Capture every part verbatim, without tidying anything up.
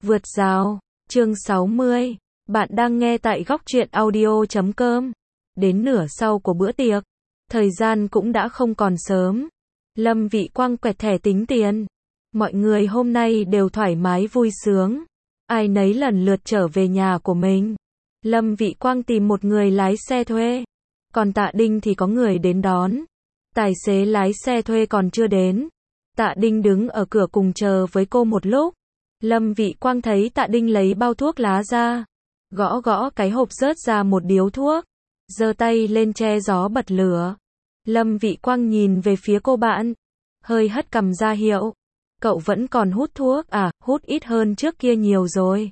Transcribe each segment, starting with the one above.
Vượt rào, chương sáu mươi. Bạn đang nghe tại góc truyện audio chấm com. Đến nửa sau của bữa tiệc, thời gian cũng đã không còn sớm. Lâm Vị Quang quẹt thẻ tính tiền. Mọi người hôm nay đều thoải mái vui sướng. Ai nấy lần lượt trở về nhà của mình. Lâm Vị Quang tìm một người lái xe thuê. Còn Tạ Đinh thì có người đến đón. Tài xế lái xe thuê còn chưa đến. Tạ Đinh đứng ở cửa cùng chờ với cô một lúc. Lâm Vị Quang thấy Tạ Đinh lấy bao thuốc lá ra, gõ gõ cái hộp rớt ra một điếu thuốc, giơ tay lên che gió bật lửa. Lâm Vị Quang nhìn về phía cô bạn, hơi hất cằm ra hiệu, cậu vẫn còn hút thuốc à, hút ít hơn trước kia nhiều rồi.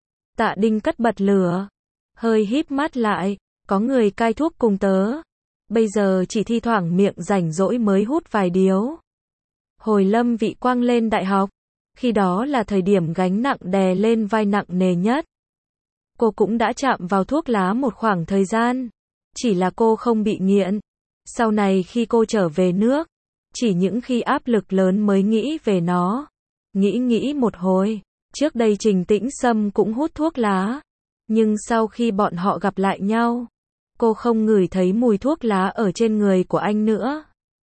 Tạ Đinh cất bật lửa, hơi híp mắt lại, có người cai thuốc cùng tớ, bây giờ chỉ thi thoảng miệng rảnh rỗi mới hút vài điếu. Hồi Lâm Vị Quang lên đại học, khi đó là thời điểm gánh nặng đè lên vai nặng nề nhất. Cô cũng đã chạm vào thuốc lá một khoảng thời gian, chỉ là cô không bị nghiện. Sau này khi cô trở về nước, chỉ những khi áp lực lớn mới nghĩ về nó. Nghĩ nghĩ một hồi, trước đây Trình Tĩnh Sâm cũng hút thuốc lá, nhưng sau khi bọn họ gặp lại nhau, cô không ngửi thấy mùi thuốc lá ở trên người của anh nữa.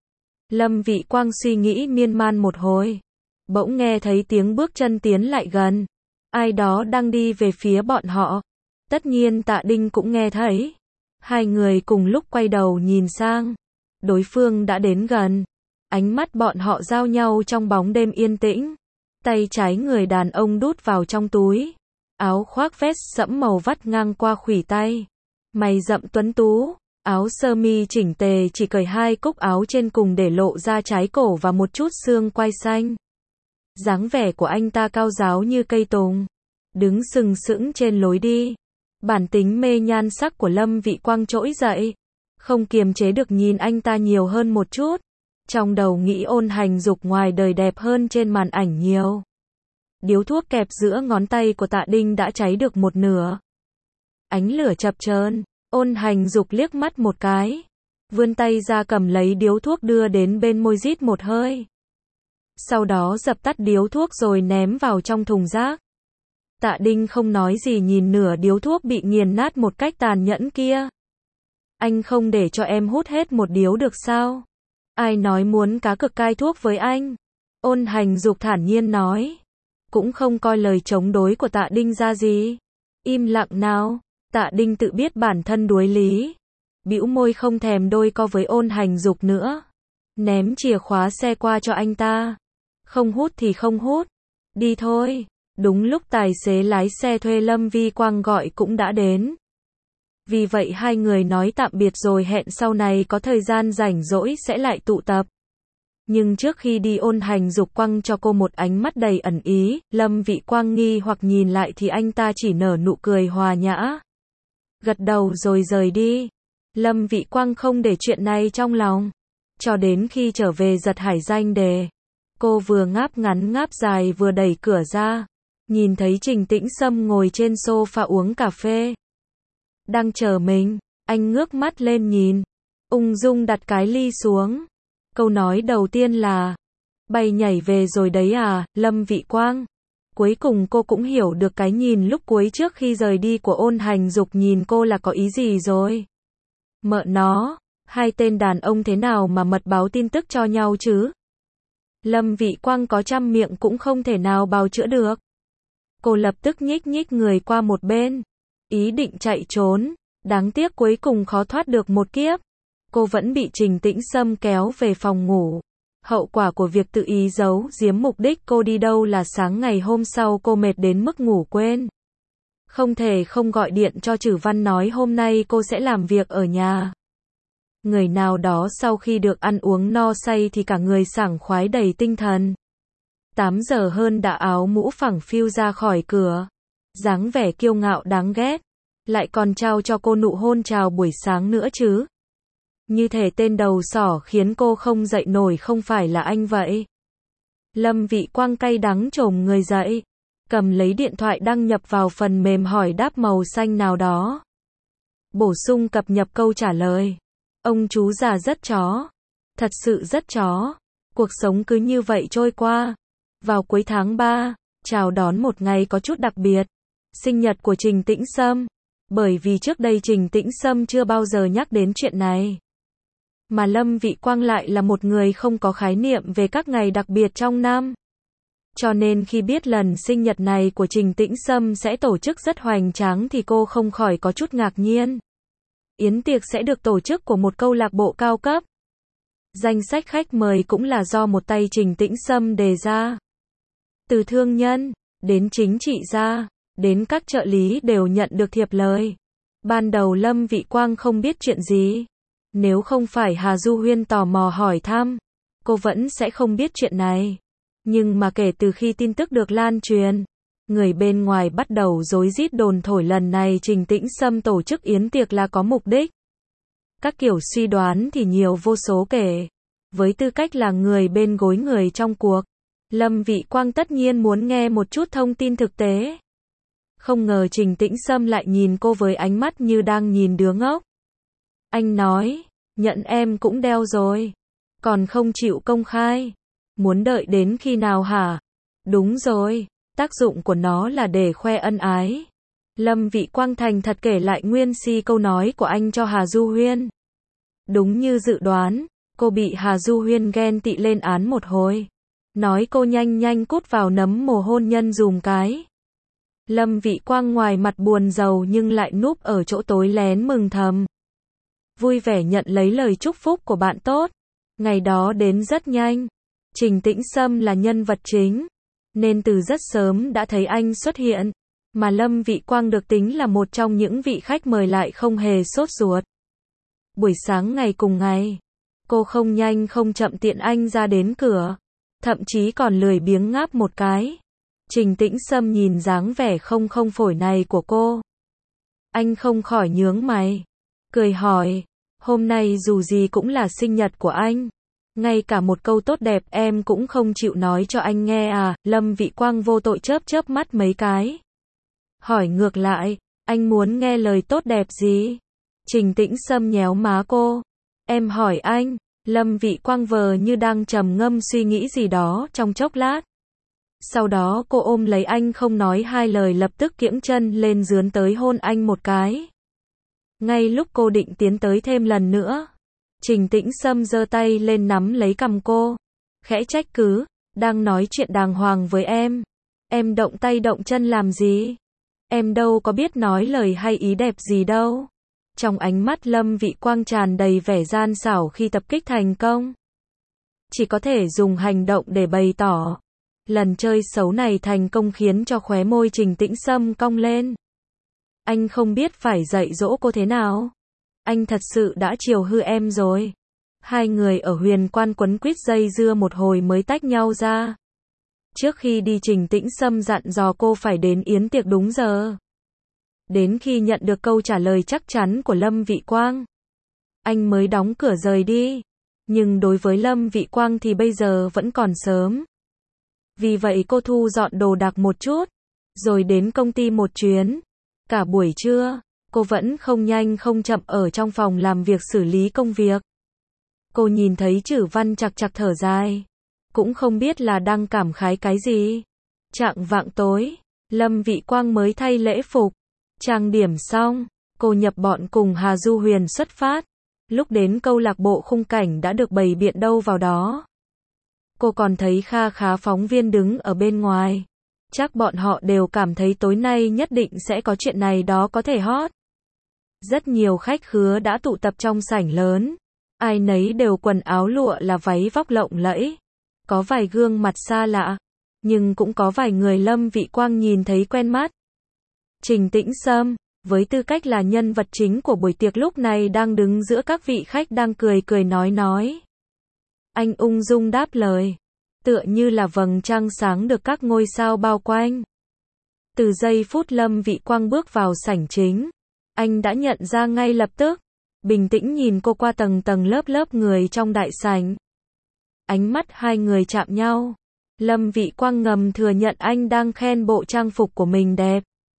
Lâm Vị Quang suy nghĩ miên man một hồi, bỗng nghe thấy tiếng bước chân tiến lại gần. Ai đó đang đi về phía bọn họ. Tất nhiên Tạ Đinh cũng nghe thấy. Hai người cùng lúc quay đầu nhìn sang. Đối phương đã đến gần. Ánh mắt bọn họ giao nhau trong bóng đêm yên tĩnh. Tay trái người đàn ông đút vào trong túi. Áo khoác vest sẫm màu vắt ngang qua khuỷu tay. Mày rậm tuấn tú. Áo sơ mi chỉnh tề chỉ cởi hai cúc áo trên cùng để lộ ra trái cổ và một chút xương quai xanh. Dáng vẻ của anh ta cao ráo như cây tùng, đứng sừng sững trên lối đi. Bản tính mê nhan sắc của Lâm Vị Quang trỗi dậy, không kiềm chế được nhìn anh ta nhiều hơn một chút. Trong đầu nghĩ Ôn Hành Dục ngoài đời đẹp hơn trên màn ảnh nhiều. Điếu thuốc kẹp giữa ngón tay của Tạ Đinh đã cháy được một nửa. Ánh lửa chập chờn, Ôn Hành Dục liếc mắt một cái, vươn tay ra cầm lấy điếu thuốc đưa đến bên môi rít một hơi. Sau đó dập tắt điếu thuốc rồi ném vào trong thùng rác. Tạ Đinh không nói gì nhìn nửa điếu thuốc bị nghiền nát một cách tàn nhẫn kia. Anh không để cho em hút hết một điếu được sao? Ai nói muốn cá cược cai thuốc với anh? Ôn Hành Dục thản nhiên nói. Cũng không coi lời chống đối của Tạ Đinh ra gì. Im lặng nào. Tạ Đinh tự biết bản thân đuối lý, bĩu môi không thèm đôi co với Ôn Hành Dục nữa. Ném chìa khóa xe qua cho anh ta. Không hút thì không hút. Đi thôi. Đúng lúc tài xế lái xe thuê Lâm Vi Quang gọi cũng đã đến. Vì vậy hai người nói tạm biệt rồi hẹn sau này có thời gian rảnh rỗi sẽ lại tụ tập. Nhưng trước khi đi Ôn Hành Dục quăng cho cô một ánh mắt đầy ẩn ý. Lâm Vị Quang nghi hoặc nhìn lại thì anh ta chỉ nở nụ cười hòa nhã, gật đầu rồi rời đi. Lâm Vị Quang không để chuyện này trong lòng, cho đến khi trở về giật hải danh đề. Cô vừa ngáp ngắn ngáp dài vừa đẩy cửa ra, nhìn thấy Trình Tĩnh Sâm ngồi trên sofa uống cà phê, đang chờ mình. Anh ngước mắt lên nhìn, ung dung đặt cái ly xuống. Câu nói đầu tiên là, bay nhảy về rồi đấy à, Lâm Vị Quang. Cuối cùng cô cũng hiểu được cái nhìn lúc cuối trước khi rời đi của Ôn Hành Dục nhìn cô là có ý gì rồi. Mợ nó, hai tên đàn ông thế nào mà mật báo tin tức cho nhau chứ? Lâm Vị Quang có trăm miệng cũng không thể nào bào chữa được. Cô lập tức nhích nhích người qua một bên, ý định chạy trốn, đáng tiếc cuối cùng khó thoát được một kiếp. Cô vẫn bị Trình Tĩnh Sâm kéo về phòng ngủ. Hậu quả của việc tự ý giấu giếm mục đích cô đi đâu là sáng ngày hôm sau cô mệt đến mức ngủ quên. Không thể không gọi điện cho Trử Văn nói hôm nay cô sẽ làm việc ở nhà. Người nào đó sau khi được ăn uống no say thì cả người sảng khoái đầy tinh thần. tám giờ hơn đã áo mũ phẳng phiu ra khỏi cửa. Dáng vẻ kiêu ngạo đáng ghét. Lại còn trao cho cô nụ hôn chào buổi sáng nữa chứ. Như thể tên đầu sỏ khiến cô không dậy nổi không phải là anh vậy. Lâm Vị Quang cay đắng chồm người dậy, cầm lấy điện thoại đăng nhập vào phần mềm hỏi đáp màu xanh nào đó. Bổ sung cập nhật câu trả lời. Ông chú già rất chó. Thật sự rất chó. Cuộc sống cứ như vậy trôi qua. Vào cuối tháng ba, chào đón một ngày có chút đặc biệt, sinh nhật của Trình Tĩnh Sâm. Bởi vì trước đây Trình Tĩnh Sâm chưa bao giờ nhắc đến chuyện này. Mà Lâm Vị Quang lại là một người không có khái niệm về các ngày đặc biệt trong năm. Cho nên khi biết lần sinh nhật này của Trình Tĩnh Sâm sẽ tổ chức rất hoành tráng thì cô không khỏi có chút ngạc nhiên. Yến tiệc sẽ được tổ chức của một câu lạc bộ cao cấp. Danh sách khách mời cũng là do một tay Trình Tĩnh Sâm đề ra. Từ thương nhân, đến chính trị gia, đến các trợ lý đều nhận được thiệp lời. Ban đầu Lâm Vị Quang không biết chuyện gì. Nếu không phải Hà Du Huyên tò mò hỏi thăm, cô vẫn sẽ không biết chuyện này. Nhưng mà kể từ khi tin tức được lan truyền, người bên ngoài bắt đầu rối rít đồn thổi lần này Trình Tĩnh Sâm tổ chức yến tiệc là có mục đích. Các kiểu suy đoán thì nhiều vô số kể. Với tư cách là người bên gối người trong cuộc, Lâm Vị Quang tất nhiên muốn nghe một chút thông tin thực tế. Không ngờ Trình Tĩnh Sâm lại nhìn cô với ánh mắt như đang nhìn đứa ngốc. Anh nói, nhận em cũng đeo rồi, còn không chịu công khai. Muốn đợi đến khi nào hả? Đúng rồi, tác dụng của nó là để khoe ân ái. Lâm Vị Quang thành thật kể lại nguyên si câu nói của anh cho Hà Du Huyên. Đúng như dự đoán, cô bị Hà Du Huyên ghen tị lên án một hồi. Nói cô nhanh nhanh cút vào nấm mồ hôn nhân dùm cái. Lâm Vị Quang ngoài mặt buồn rầu nhưng lại núp ở chỗ tối lén mừng thầm. Vui vẻ nhận lấy lời chúc phúc của bạn tốt. Ngày đó đến rất nhanh. Trình Tĩnh Sâm là nhân vật chính, nên từ rất sớm đã thấy anh xuất hiện. Mà Lâm Vị Quang được tính là một trong những vị khách mời lại không hề sốt ruột. Buổi sáng ngày cùng ngày, cô không nhanh không chậm tiện anh ra đến cửa. Thậm chí còn lười biếng ngáp một cái. Trình Tĩnh Sâm nhìn dáng vẻ không không phổi này của cô. Anh không khỏi nhướng mày. Cười hỏi, hôm nay dù gì cũng là sinh nhật của anh. Ngay cả một câu tốt đẹp em cũng không chịu nói cho anh nghe à? Lâm Vị Quang vô tội chớp chớp mắt mấy cái. Hỏi ngược lại, anh muốn nghe lời tốt đẹp gì? Trình Tĩnh Sâm nhéo má cô. Em hỏi anh. Lâm Vị Quang vờ như đang trầm ngâm suy nghĩ gì đó trong chốc lát. Sau đó cô ôm lấy anh không nói hai lời lập tức kiễng chân lên dướn tới hôn anh một cái. Ngay lúc cô định tiến tới thêm lần nữa, Trình Tĩnh Sâm giơ tay lên nắm lấy cằm cô. Khẽ trách cứ, đang nói chuyện đàng hoàng với em. Em động tay động chân làm gì? Em đâu có biết nói lời hay ý đẹp gì đâu. Trong ánh mắt Lâm Vị Quang tràn đầy vẻ gian xảo khi tập kích thành công. Chỉ có thể dùng hành động để bày tỏ. Lần chơi xấu này thành công khiến cho khóe môi Trình Tĩnh Sâm cong lên. Anh không biết phải dạy dỗ cô thế nào. Anh thật sự đã chiều hư em rồi. Hai người ở Huyền Quan quấn quýt dây dưa một hồi mới tách nhau ra. Trước khi đi Trình Tĩnh Sâm dặn dò cô phải đến yến tiệc đúng giờ. Đến khi nhận được câu trả lời chắc chắn của Lâm Vị Quang, anh mới đóng cửa rời đi. Nhưng đối với Lâm Vị Quang thì bây giờ vẫn còn sớm. Vì vậy cô thu dọn đồ đạc một chút, rồi đến công ty một chuyến. Cả buổi trưa, cô vẫn không nhanh không chậm ở trong phòng làm việc xử lý công việc. Cô nhìn thấy Chử Văn chạc chạc thở dài. Cũng không biết là đang cảm khái cái gì. Chạng vạng tối, Lâm Vị Quang mới thay lễ phục. Trang điểm xong, cô nhập bọn cùng Hà Du Huyền xuất phát. Lúc đến câu lạc bộ khung cảnh đã được bày biện đâu vào đó. Cô còn thấy kha khá phóng viên đứng ở bên ngoài. Chắc bọn họ đều cảm thấy tối nay nhất định sẽ có chuyện này đó có thể hot. Rất nhiều khách khứa đã tụ tập trong sảnh lớn. Ai nấy đều quần áo lụa là váy vóc lộng lẫy. Có vài gương mặt xa lạ, nhưng cũng có vài người Lâm Vị Quang nhìn thấy quen mắt. Trình Tĩnh Sâm, với tư cách là nhân vật chính của buổi tiệc lúc này đang đứng giữa các vị khách đang cười cười nói nói. Anh ung dung đáp lời, tựa như là vầng trăng sáng được các ngôi sao bao quanh. Từ giây phút Lâm Vị Quang bước vào sảnh chính, anh đã nhận ra ngay lập tức, bình tĩnh nhìn cô qua tầng tầng lớp lớp người trong đại sảnh. Ánh mắt hai người chạm nhau. Lâm Vị Quang ngầm thừa nhận anh đang khen bộ trang phục của mình đẹp.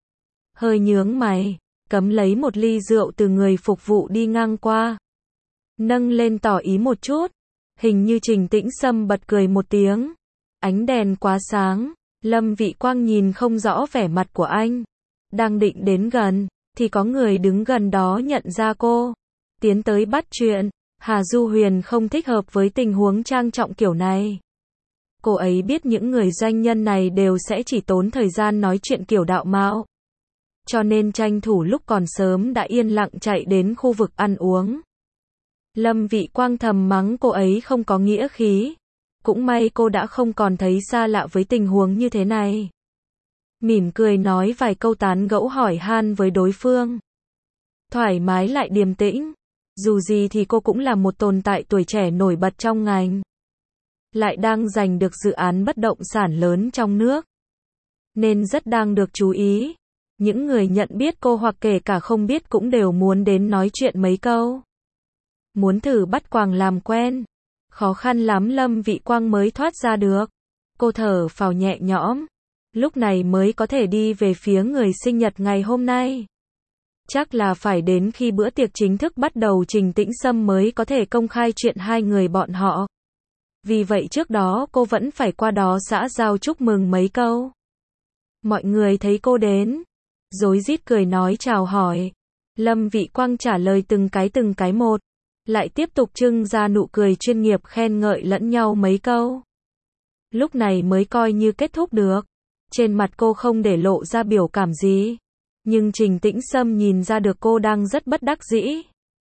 Hơi nhướng mày, cấm lấy một ly rượu từ người phục vụ đi ngang qua. Nâng lên tỏ ý một chút. Hình như Trình Tĩnh Sâm bật cười một tiếng. Ánh đèn quá sáng, Lâm Vị Quang nhìn không rõ vẻ mặt của anh. Đang định đến gần, thì có người đứng gần đó nhận ra cô. Tiến tới bắt chuyện. Hà Du Huyền không thích hợp với tình huống trang trọng kiểu này. Cô ấy biết những người doanh nhân này đều sẽ chỉ tốn thời gian nói chuyện kiểu đạo mạo. Cho nên tranh thủ lúc còn sớm đã yên lặng chạy đến khu vực ăn uống. Lâm Vị Quang thầm mắng cô ấy không có nghĩa khí. Cũng may cô đã không còn thấy xa lạ với tình huống như thế này. Mỉm cười nói vài câu tán gẫu hỏi han với đối phương. Thoải mái lại điềm tĩnh. Dù gì thì cô cũng là một tồn tại tuổi trẻ nổi bật trong ngành. Lại đang giành được dự án bất động sản lớn trong nước. Nên rất đang được chú ý. Những người nhận biết cô hoặc kể cả không biết cũng đều muốn đến nói chuyện mấy câu. Muốn thử bắt quàng làm quen. Khó khăn lắm Lâm Vị Quang mới thoát ra được. Cô thở phào nhẹ nhõm. Lúc này mới có thể đi về phía người sinh nhật ngày hôm nay. Chắc là phải đến khi bữa tiệc chính thức bắt đầu Trình Tĩnh Sâm mới có thể công khai chuyện hai người bọn họ. Vì vậy trước đó cô vẫn phải qua đó xã giao chúc mừng mấy câu. Mọi người thấy cô đến, rối rít cười nói chào hỏi. Lâm Vị Quang trả lời từng cái từng cái một. Lại tiếp tục trưng ra nụ cười chuyên nghiệp khen ngợi lẫn nhau mấy câu. Lúc này mới coi như kết thúc được. Trên mặt cô không để lộ ra biểu cảm gì. Nhưng Trình Tĩnh Sâm nhìn ra được cô đang rất bất đắc dĩ.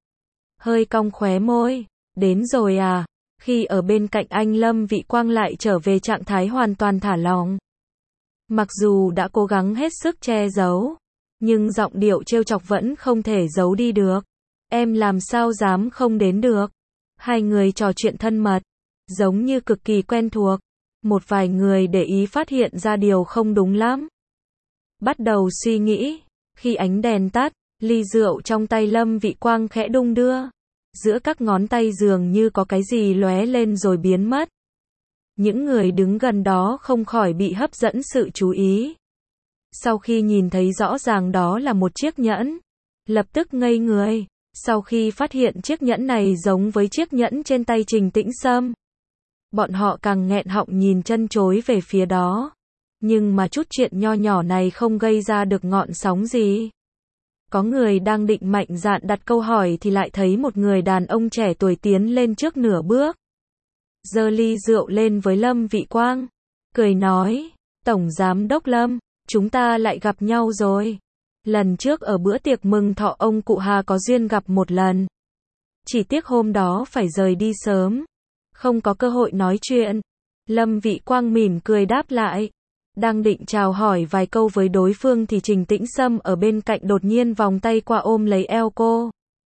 Hơi cong khóe môi. Đến rồi à? Khi ở bên cạnh anh Lâm Vị Quang lại trở về trạng thái hoàn toàn thả lỏng. Mặc dù đã cố gắng hết sức che giấu. Nhưng giọng điệu trêu chọc vẫn không thể giấu đi được. Em làm sao dám không đến được. Hai người trò chuyện thân mật. Giống như cực kỳ quen thuộc. Một vài người để ý phát hiện ra điều không đúng lắm. Bắt đầu suy nghĩ. Khi ánh đèn tắt, ly rượu trong tay Lâm Vị Quang khẽ đung đưa. Giữa các ngón tay dường như có cái gì lóe lên rồi biến mất. Những người đứng gần đó không khỏi bị hấp dẫn sự chú ý. Sau khi nhìn thấy rõ ràng đó là một chiếc nhẫn, lập tức ngây người. Sau khi phát hiện chiếc nhẫn này giống với chiếc nhẫn trên tay Trình Tĩnh Sâm, bọn họ càng nghẹn họng nhìn chân chối về phía đó. Nhưng mà chút chuyện nho nhỏ này không gây ra được ngọn sóng gì. Có người đang định mạnh dạn đặt câu hỏi thì lại thấy một người đàn ông trẻ tuổi tiến lên trước nửa bước. Giơ ly rượu lên với Lâm Vị Quang. Cười nói, Tổng Giám Đốc Lâm, chúng ta lại gặp nhau rồi. Lần trước ở bữa tiệc mừng thọ ông cụ Hà có duyên gặp một lần. Chỉ tiếc hôm đó phải rời đi sớm. Không có cơ hội nói chuyện. Lâm Vị Quang mỉm cười đáp lại. Đang định chào hỏi vài câu với đối phương thì Trình Tĩnh Sâm ở bên cạnh đột nhiên vòng tay qua ôm lấy eo cô.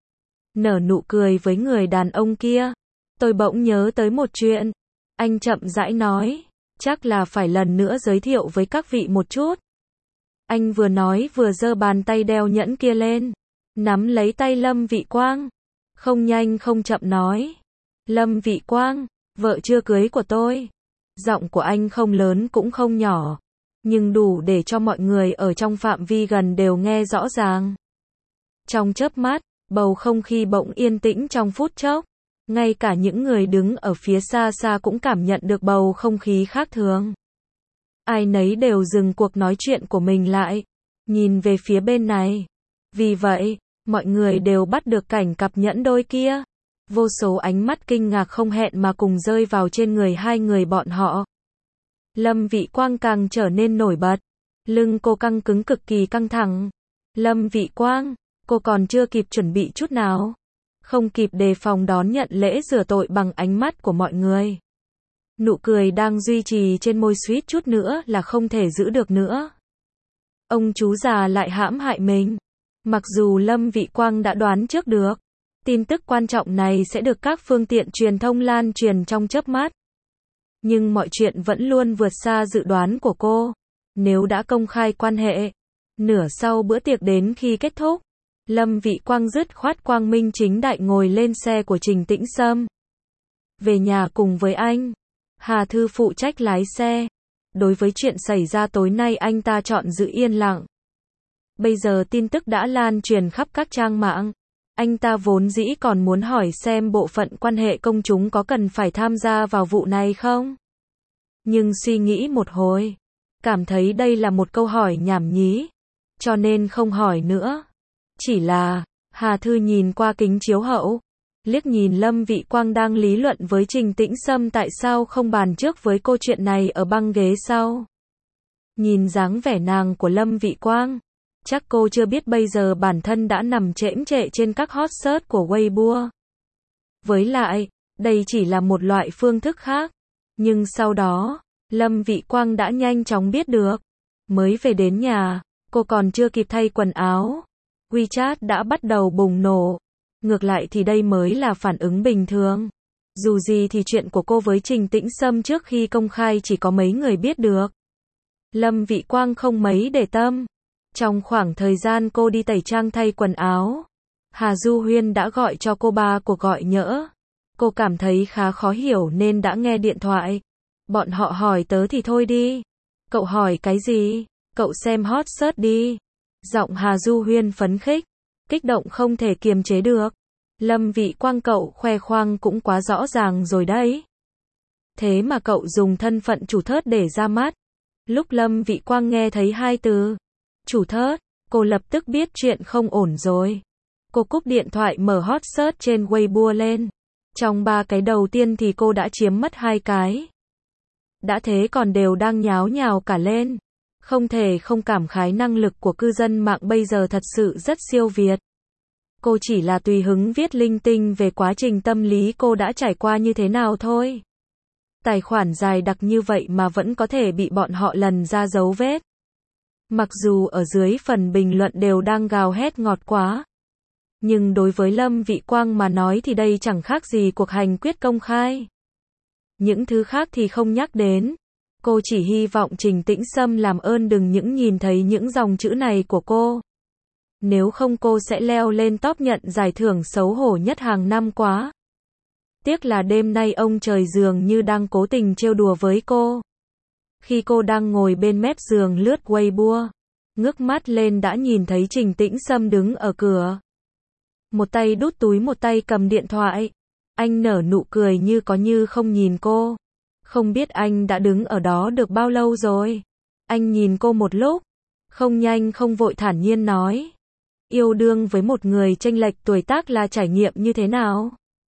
Nở nụ cười với người đàn ông kia. Tôi bỗng nhớ tới một chuyện. Anh chậm rãi nói. Chắc là phải lần nữa giới thiệu với các vị một chút. Anh vừa nói vừa giơ bàn tay đeo nhẫn kia lên. Nắm lấy tay Lâm Vị Quang. Không nhanh không chậm nói. Lâm Vị Quang, vợ chưa cưới của tôi. Giọng của anh không lớn cũng không nhỏ. Nhưng đủ để cho mọi người ở trong phạm vi gần đều nghe rõ ràng. Trong chớp mắt, bầu không khí bỗng yên tĩnh trong phút chốc. Ngay cả những người đứng ở phía xa xa cũng cảm nhận được bầu không khí khác thường. Ai nấy đều dừng cuộc nói chuyện của mình lại. Nhìn về phía bên này. Vì vậy, mọi người đều bắt được cảnh cặp nhẫn đôi kia. Vô số ánh mắt kinh ngạc không hẹn mà cùng rơi vào trên người hai người bọn họ. Lâm Vị Quang càng trở nên nổi bật. Lưng cô căng cứng cực kỳ căng thẳng. Lâm Vị Quang, cô còn chưa kịp chuẩn bị chút nào. Không kịp đề phòng đón nhận lễ rửa tội bằng ánh mắt của mọi người. Nụ cười đang duy trì trên môi suýt chút nữa là không thể giữ được nữa. Ông chú già lại hãm hại mình. Mặc dù Lâm Vị Quang đã đoán trước được. Tin tức quan trọng này sẽ được các phương tiện truyền thông lan truyền trong chớp mắt. Nhưng mọi chuyện vẫn luôn vượt xa dự đoán của cô. Nếu đã công khai quan hệ, nửa sau bữa tiệc đến khi kết thúc, Lâm Vị Quang dứt khoát quang minh chính đại ngồi lên xe của Trình Tĩnh Sâm. Về nhà cùng với anh. Hà Thư phụ trách lái xe. Đối với chuyện xảy ra tối nay anh ta chọn giữ yên lặng. Bây giờ tin tức đã lan truyền khắp các trang mạng. Anh ta vốn dĩ còn muốn hỏi xem bộ phận quan hệ công chúng có cần phải tham gia vào vụ này không? Nhưng suy nghĩ một hồi, cảm thấy đây là một câu hỏi nhảm nhí, cho nên không hỏi nữa. Chỉ là, Hà Thư nhìn qua kính chiếu hậu, liếc nhìn Lâm Vị Quang đang lý luận với Trình Tĩnh Sâm tại sao không bàn trước với cô chuyện này ở băng ghế sau. Nhìn dáng vẻ nàng của Lâm Vị Quang, chắc cô chưa biết bây giờ bản thân đã nằm chễm chệ trên các hot search của Weibo. Với lại, đây chỉ là một loại phương thức khác. Nhưng sau đó, Lâm Vị Quang đã nhanh chóng biết được. Mới về đến nhà, cô còn chưa kịp thay quần áo, WeChat đã bắt đầu bùng nổ. Ngược lại thì đây mới là phản ứng bình thường. Dù gì thì chuyện của cô với Trình Tĩnh Sâm trước khi công khai chỉ có mấy người biết được. Lâm Vị Quang không mấy để tâm. Trong khoảng thời gian cô đi tẩy trang thay quần áo, Hà Du Huyên đã gọi cho cô ba cuộc gọi nhỡ. Cô cảm thấy khá khó hiểu nên đã nghe điện thoại. Bọn họ hỏi tớ thì thôi đi. Cậu hỏi cái gì? Cậu xem hot search đi. Giọng Hà Du Huyên phấn khích, kích động không thể kiềm chế được. Lâm Vị Quang cậu khoe khoang cũng quá rõ ràng rồi đấy. Thế mà cậu dùng thân phận chủ thớt để ra mắt. Lúc Lâm Vị Quang nghe thấy hai từ chủ thớt, cô lập tức biết chuyện không ổn rồi. Cô cúp điện thoại mở hot search trên Weibo lên. Trong ba cái đầu tiên thì cô đã chiếm mất hai cái. Đã thế còn đều đang nháo nhào cả lên. Không thể không cảm khái năng lực của cư dân mạng bây giờ thật sự rất siêu việt. Cô chỉ là tùy hứng viết linh tinh về quá trình tâm lý cô đã trải qua như thế nào thôi. Tài khoản dài đặc như vậy mà vẫn có thể bị bọn họ lần ra dấu vết. Mặc dù ở dưới phần bình luận đều đang gào hét ngọt quá. Nhưng đối với Lâm Vị Quang mà nói thì đây chẳng khác gì cuộc hành quyết công khai. Những thứ khác thì không nhắc đến. Cô chỉ hy vọng Trình Tĩnh Sâm làm ơn đừng những nhìn thấy những dòng chữ này của cô. Nếu không cô sẽ leo lên top nhận giải thưởng xấu hổ nhất hàng năm quá. Tiếc là đêm nay ông trời dường như đang cố tình trêu đùa với cô. Khi cô đang ngồi bên mép giường lướt Weibo, ngước mắt lên đã nhìn thấy Trình Tĩnh Sâm đứng ở cửa. Một tay đút túi một tay cầm điện thoại. Anh nở nụ cười như có như không nhìn cô. Không biết anh đã đứng ở đó được bao lâu rồi. Anh nhìn cô một lúc, không nhanh không vội thản nhiên nói. Yêu đương với một người chênh lệch tuổi tác là trải nghiệm như thế nào?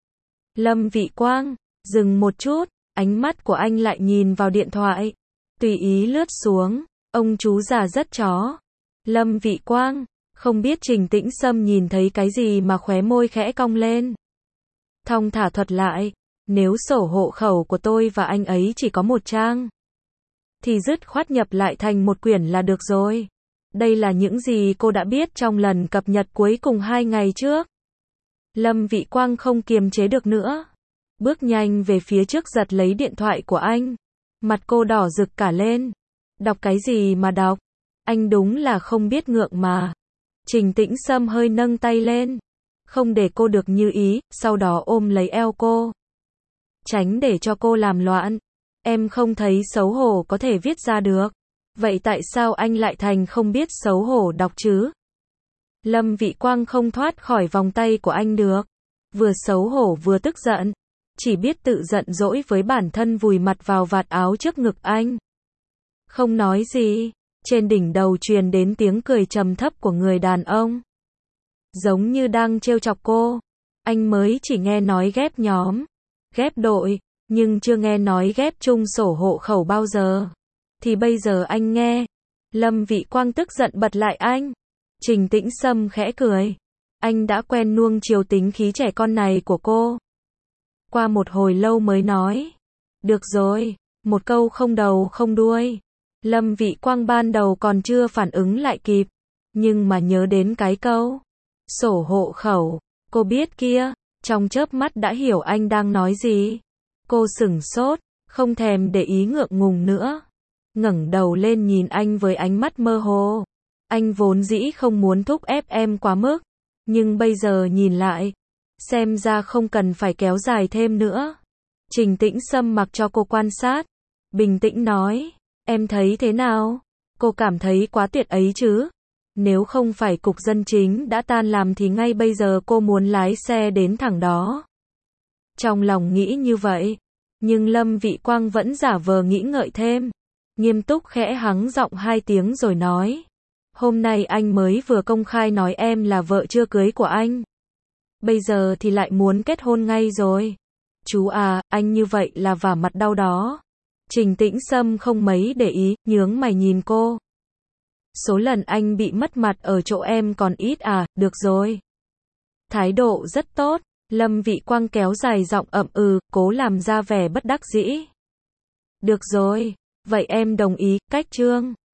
Lâm Vị Quang, dừng một chút, ánh mắt của anh lại nhìn vào điện thoại. Tùy ý lướt xuống, ông chú già rất chó. Lâm Vị Quang, không biết Trình Tĩnh Sâm nhìn thấy cái gì mà khóe môi khẽ cong lên. Thong thả thuật lại, nếu sổ hộ khẩu của tôi và anh ấy chỉ có một trang, thì dứt khoát nhập lại thành một quyển là được rồi. Đây là những gì cô đã biết trong lần cập nhật cuối cùng hai ngày trước. Lâm Vị Quang không kiềm chế được nữa. Bước nhanh về phía trước giật lấy điện thoại của anh. Mặt cô đỏ rực cả lên. Đọc cái gì mà đọc? Anh đúng là không biết ngượng mà. Trình Tĩnh Sâm hơi nâng tay lên. Không để cô được như ý, sau đó ôm lấy eo cô. Tránh để cho cô làm loạn. Em không thấy xấu hổ có thể viết ra được. Vậy tại sao anh lại thành không biết xấu hổ đọc chứ? Lâm Vị Quang không thoát khỏi vòng tay của anh được. Vừa xấu hổ vừa tức giận. Chỉ biết tự giận dỗi với bản thân vùi mặt vào vạt áo trước ngực anh. Không nói gì. Trên đỉnh đầu truyền đến tiếng cười trầm thấp của người đàn ông. Giống như đang trêu chọc cô. Anh mới chỉ nghe nói ghép nhóm, ghép đội, nhưng chưa nghe nói ghép chung sổ hộ khẩu bao giờ. Thì bây giờ anh nghe. Lâm Vị Quang tức giận bật lại anh. Trình Tĩnh Sâm khẽ cười. Anh đã quen nuông chiều tính khí trẻ con này của cô. Qua một hồi lâu mới nói. Được rồi, một câu không đầu không đuôi. Lâm Vị Quang ban đầu còn chưa phản ứng lại kịp. Nhưng mà nhớ đến cái câu sổ hộ khẩu, cô biết kia, trong chớp mắt đã hiểu anh đang nói gì. Cô sửng sốt, không thèm để ý ngượng ngùng nữa. Ngẩng đầu lên nhìn anh với ánh mắt mơ hồ. Anh vốn dĩ không muốn thúc ép em quá mức. Nhưng bây giờ nhìn lại, xem ra không cần phải kéo dài thêm nữa. Trình Tĩnh Sâm mặc cho cô quan sát. Bình tĩnh nói, em thấy thế nào? Cô cảm thấy quá tuyệt ấy chứ? Nếu không phải cục dân chính đã tan làm thì ngay bây giờ cô muốn lái xe đến thẳng đó. Trong lòng nghĩ như vậy, nhưng Lâm Vị Quang vẫn giả vờ nghĩ ngợi thêm. Nghiêm túc khẽ hắng giọng hai tiếng rồi nói. Hôm nay anh mới vừa công khai nói em là vợ chưa cưới của anh. Bây giờ thì lại muốn kết hôn ngay rồi. Chú à, anh như vậy là vả mặt đau đó. Trình Tĩnh Sâm không mấy để ý, nhướng mày nhìn cô. Số lần anh bị mất mặt ở chỗ em còn ít à, được rồi. Thái độ rất tốt, Lâm Vị Quang kéo dài giọng ậm ừ, cố làm ra vẻ bất đắc dĩ. Được rồi, vậy em đồng ý, cách trương.